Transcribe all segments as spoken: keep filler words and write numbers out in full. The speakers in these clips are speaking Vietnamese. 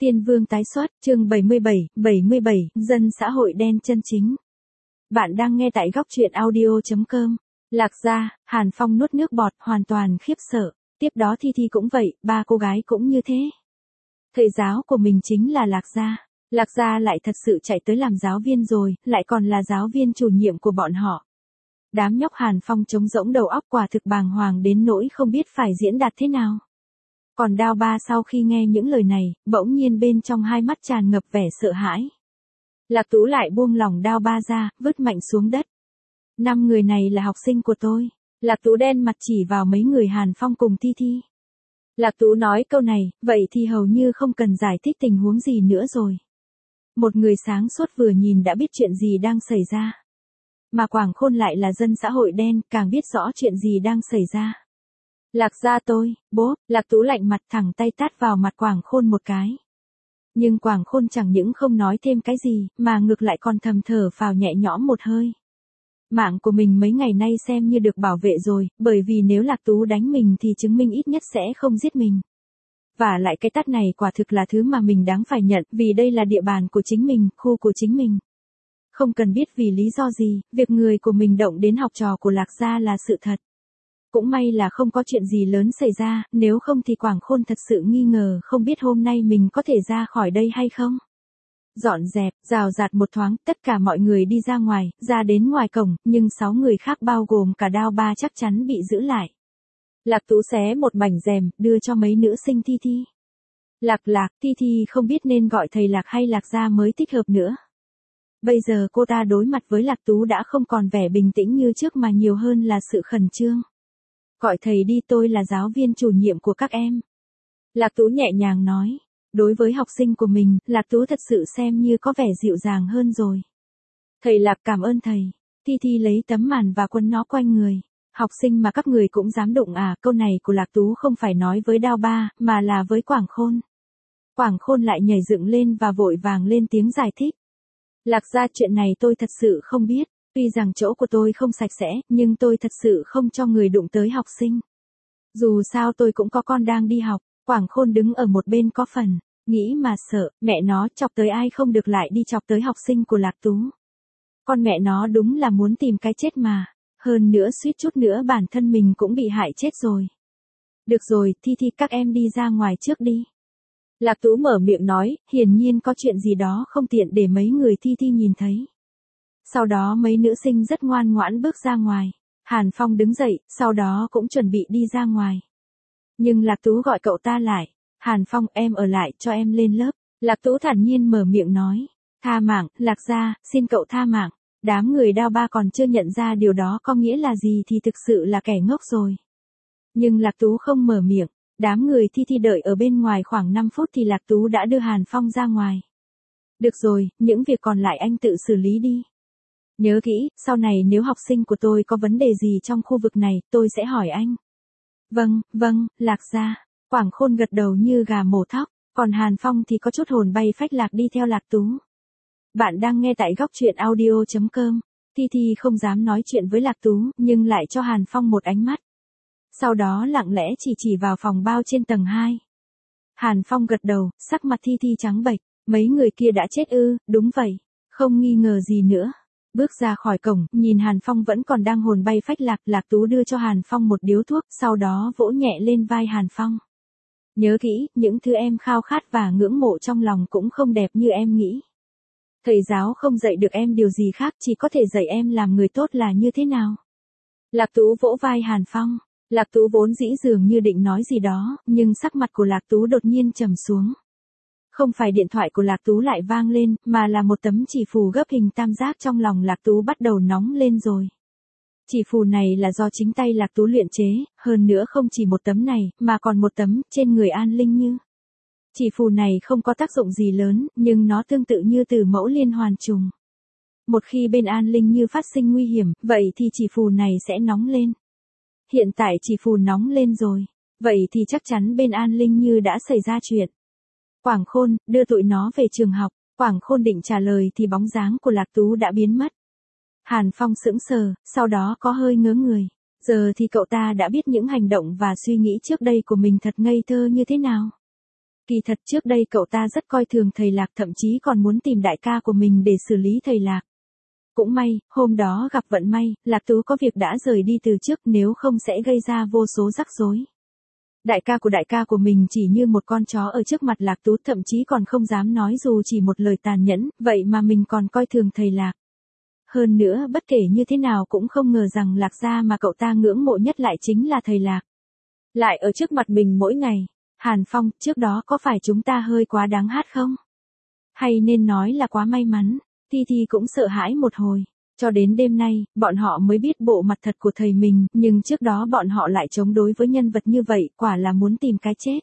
Tiên Vương tái xuất, chương bảy mươi bảy, bảy mươi bảy, dân xã hội đen chân chính. Bạn đang nghe tại góc truyện audio chấm com. Lạc Gia, Hàn Phong nuốt nước bọt, hoàn toàn khiếp sợ. Tiếp đó Thi Thi cũng vậy, ba cô gái cũng như thế. Thầy giáo của mình chính là Lạc Gia. Lạc Gia lại thật sự chạy tới làm giáo viên rồi, lại còn là giáo viên chủ nhiệm của bọn họ. Đám nhóc Hàn Phong trống rỗng đầu óc, quả thực bàng hoàng đến nỗi không biết phải diễn đạt thế nào. Còn Đao Ba sau khi nghe những lời này, bỗng nhiên bên trong hai mắt tràn ngập vẻ sợ hãi. Lạc Tú lại buông lỏng Đao Ba ra, vứt mạnh xuống đất. Năm người này là học sinh của tôi. Lạc Tú đen mặt chỉ vào mấy người Hàn Phong cùng Thi Thi. Lạc Tú nói câu này, vậy thì hầu như không cần giải thích tình huống gì nữa rồi. Một người sáng suốt vừa nhìn đã biết chuyện gì đang xảy ra. Mà Quảng Khôn lại là dân xã hội đen, càng biết rõ chuyện gì đang xảy ra. Lạc Gia tôi, bố, Lạc Tú lạnh mặt thẳng tay tát vào mặt Quảng Khôn một cái. Nhưng Quảng Khôn chẳng những không nói thêm cái gì, mà ngược lại còn thầm thở phào nhẹ nhõm một hơi. Mạng của mình mấy ngày nay xem như được bảo vệ rồi, bởi vì nếu Lạc Tú đánh mình thì chứng minh ít nhất sẽ không giết mình. Và lại cái tát này quả thực là thứ mà mình đáng phải nhận, vì đây là địa bàn của chính mình, khu của chính mình. Không cần biết vì lý do gì, việc người của mình động đến học trò của Lạc Gia là sự thật. Cũng may là không có chuyện gì lớn xảy ra, nếu không thì Quảng Khôn thật sự nghi ngờ không biết hôm nay mình có thể ra khỏi đây hay không. Dọn dẹp, rào rạt một thoáng, tất cả mọi người đi ra ngoài, ra đến ngoài cổng, nhưng sáu người khác bao gồm cả Đao Ba chắc chắn bị giữ lại. Lạc Tú xé một mảnh rèm, đưa cho mấy nữ sinh Thi Thi. Lạc Lạc, Thi Thi không biết nên gọi thầy Lạc hay Lạc Gia mới thích hợp nữa. Bây giờ cô ta đối mặt với Lạc Tú đã không còn vẻ bình tĩnh như trước mà nhiều hơn là sự khẩn trương. Gọi thầy đi, tôi là giáo viên chủ nhiệm của các em. Lạc Tú nhẹ nhàng nói. Đối với học sinh của mình, Lạc Tú thật sự xem như có vẻ dịu dàng hơn rồi. Thầy Lạc cảm ơn thầy. Thi Thi lấy tấm màn và quấn nó quanh người. Học sinh mà các người cũng dám đụng à? Câu này của Lạc Tú không phải nói với Đao Ba, mà là với Quảng Khôn. Quảng Khôn lại nhảy dựng lên và vội vàng lên tiếng giải thích. Lạc Gia, chuyện này tôi thật sự không biết. Tuy rằng chỗ của tôi không sạch sẽ, nhưng tôi thật sự không cho người đụng tới học sinh. Dù sao tôi cũng có con đang đi học. Quảng Khôn đứng ở một bên có phần, nghĩ mà sợ, mẹ nó chọc tới ai không được lại đi chọc tới học sinh của Lạc Tú. Con mẹ nó đúng là muốn tìm cái chết mà, hơn nữa suýt chút nữa bản thân mình cũng bị hại chết rồi. Được rồi, Thi Thi các em đi ra ngoài trước đi. Lạc Tú mở miệng nói, hiển nhiên có chuyện gì đó không tiện để mấy người Thi Thi nhìn thấy. Sau đó mấy nữ sinh rất ngoan ngoãn bước ra ngoài. Hàn Phong đứng dậy, sau đó cũng chuẩn bị đi ra ngoài. Nhưng Lạc Tú gọi cậu ta lại. Hàn Phong, em ở lại cho em lên lớp. Lạc Tú thản nhiên mở miệng nói. Tha mạng, Lạc Gia, xin cậu tha mạng. Đám người Đao Ba còn chưa nhận ra điều đó có nghĩa là gì thì thực sự là kẻ ngốc rồi. Nhưng Lạc Tú không mở miệng. Đám người Thi Thi đợi ở bên ngoài khoảng năm phút thì Lạc Tú đã đưa Hàn Phong ra ngoài. Được rồi, những việc còn lại anh tự xử lý đi. Nhớ kỹ, sau này nếu học sinh của tôi có vấn đề gì trong khu vực này, tôi sẽ hỏi anh. Vâng, vâng, Lạc Gia. Quảng Khôn gật đầu như gà mổ thóc, còn Hàn Phong thì có chút hồn bay phách lạc đi theo Lạc Tú. Bạn đang nghe tại góc truyện audio chấm com. Thi Thi không dám nói chuyện với Lạc Tú, nhưng lại cho Hàn Phong một ánh mắt. Sau đó lặng lẽ chỉ chỉ vào phòng bao trên tầng hai. Hàn Phong gật đầu, sắc mặt Thi Thi trắng bệch, mấy người kia đã chết ư? Đúng vậy, không nghi ngờ gì nữa. Bước ra khỏi cổng, nhìn Hàn Phong vẫn còn đang hồn bay phách lạc, Lạc Tú đưa cho Hàn Phong một điếu thuốc, sau đó vỗ nhẹ lên vai Hàn Phong. Nhớ kỹ, những thứ em khao khát và ngưỡng mộ trong lòng cũng không đẹp như em nghĩ. Thầy giáo không dạy được em điều gì khác, chỉ có thể dạy em làm người tốt là như thế nào. Lạc Tú vỗ vai Hàn Phong. Lạc Tú vốn dĩ dường như định nói gì đó, nhưng sắc mặt của Lạc Tú đột nhiên trầm xuống. Không phải điện thoại của Lạc Tú lại vang lên, mà là một tấm chỉ phù gấp hình tam giác trong lòng Lạc Tú bắt đầu nóng lên rồi. Chỉ phù này là do chính tay Lạc Tú luyện chế, hơn nữa không chỉ một tấm này, mà còn một tấm trên người An Linh Như. Chỉ phù này không có tác dụng gì lớn, nhưng nó tương tự như từ mẫu liên hoàn trùng. Một khi bên An Linh Như phát sinh nguy hiểm, vậy thì chỉ phù này sẽ nóng lên. Hiện tại chỉ phù nóng lên rồi, vậy thì chắc chắn bên An Linh Như đã xảy ra chuyện. Quảng Khôn, đưa tụi nó về trường học. Quảng Khôn định trả lời thì bóng dáng của Lạc Tú đã biến mất. Hàn Phong sững sờ, sau đó có hơi ngớ người. Giờ thì cậu ta đã biết những hành động và suy nghĩ trước đây của mình thật ngây thơ như thế nào. Kỳ thật trước đây cậu ta rất coi thường thầy Lạc, thậm chí còn muốn tìm đại ca của mình để xử lý thầy Lạc. Cũng may, hôm đó gặp vận may, Lạc Tú có việc đã rời đi từ trước, nếu không sẽ gây ra vô số rắc rối. Đại ca của đại ca của mình chỉ như một con chó ở trước mặt Lạc Tú, thậm chí còn không dám nói dù chỉ một lời tàn nhẫn, vậy mà mình còn coi thường thầy Lạc. Hơn nữa bất kể như thế nào cũng không ngờ rằng Lạc gia mà cậu ta ngưỡng mộ nhất lại chính là thầy Lạc. Lại ở trước mặt mình mỗi ngày. Hàn Phong, trước đó có phải chúng ta hơi quá đáng hát không? Hay nên nói là quá may mắn? Thi Thi cũng sợ hãi một hồi. Cho đến đêm nay, bọn họ mới biết bộ mặt thật của thầy mình, nhưng trước đó bọn họ lại chống đối với nhân vật như vậy, quả là muốn tìm cái chết.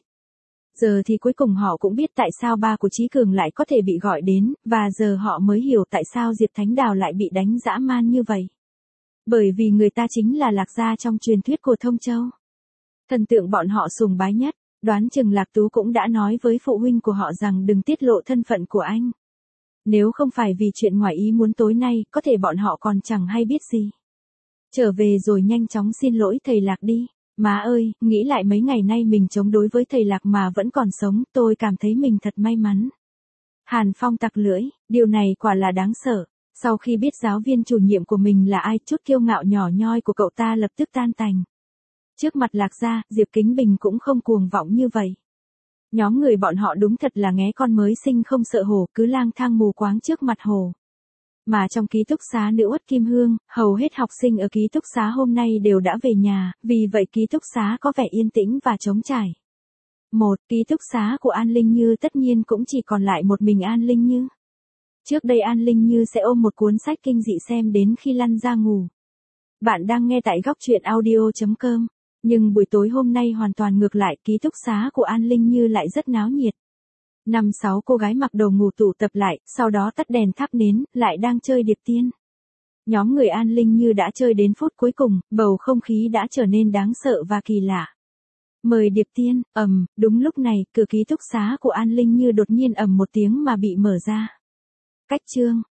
Giờ thì cuối cùng họ cũng biết tại sao ba của Chí Cường lại có thể bị gọi đến, và giờ họ mới hiểu tại sao Diệp Thánh Đào lại bị đánh dã man như vậy. Bởi vì người ta chính là Lạc gia trong truyền thuyết của Thông Châu. Thần tượng bọn họ sùng bái nhất, đoán chừng Lạc Tú cũng đã nói với phụ huynh của họ rằng đừng tiết lộ thân phận của anh. Nếu không phải vì chuyện ngoài ý muốn tối nay, có thể bọn họ còn chẳng hay biết gì. Trở về rồi nhanh chóng xin lỗi thầy Lạc đi. Má ơi, nghĩ lại mấy ngày nay mình chống đối với thầy Lạc mà vẫn còn sống, tôi cảm thấy mình thật may mắn. Hàn Phong tặc lưỡi, điều này quả là đáng sợ. Sau khi biết giáo viên chủ nhiệm của mình là ai, chút kiêu ngạo nhỏ nhoi của cậu ta lập tức tan tành. Trước mặt Lạc gia, Diệp Kính Bình cũng không cuồng vọng như vậy. Nhóm người bọn họ đúng thật là nghé con mới sinh không sợ hổ, cứ lang thang mù quáng trước mặt hổ. Mà trong ký túc xá Nữ Uất Kim Hương, hầu hết học sinh ở ký túc xá hôm nay đều đã về nhà, vì vậy ký túc xá có vẻ yên tĩnh và trống trải. Một, ký túc xá của An Linh Như tất nhiên cũng chỉ còn lại một mình An Linh Như. Trước đây An Linh Như sẽ ôm một cuốn sách kinh dị xem đến khi lăn ra ngủ. Bạn đang nghe tại góc truyện audio chấm com. Nhưng buổi tối hôm nay hoàn toàn ngược lại, ký túc xá của An Linh Như lại rất náo nhiệt. Năm sáu cô gái mặc đồ ngủ tụ tập lại, sau đó tắt đèn thắp nến, lại đang chơi điệp tiên. Nhóm người An Linh Như đã chơi đến phút cuối cùng, bầu không khí đã trở nên đáng sợ và kỳ lạ. Mời điệp tiên, ầm, đúng lúc này, cửa ký túc xá của An Linh Như đột nhiên ầm một tiếng mà bị mở ra. Cách chương,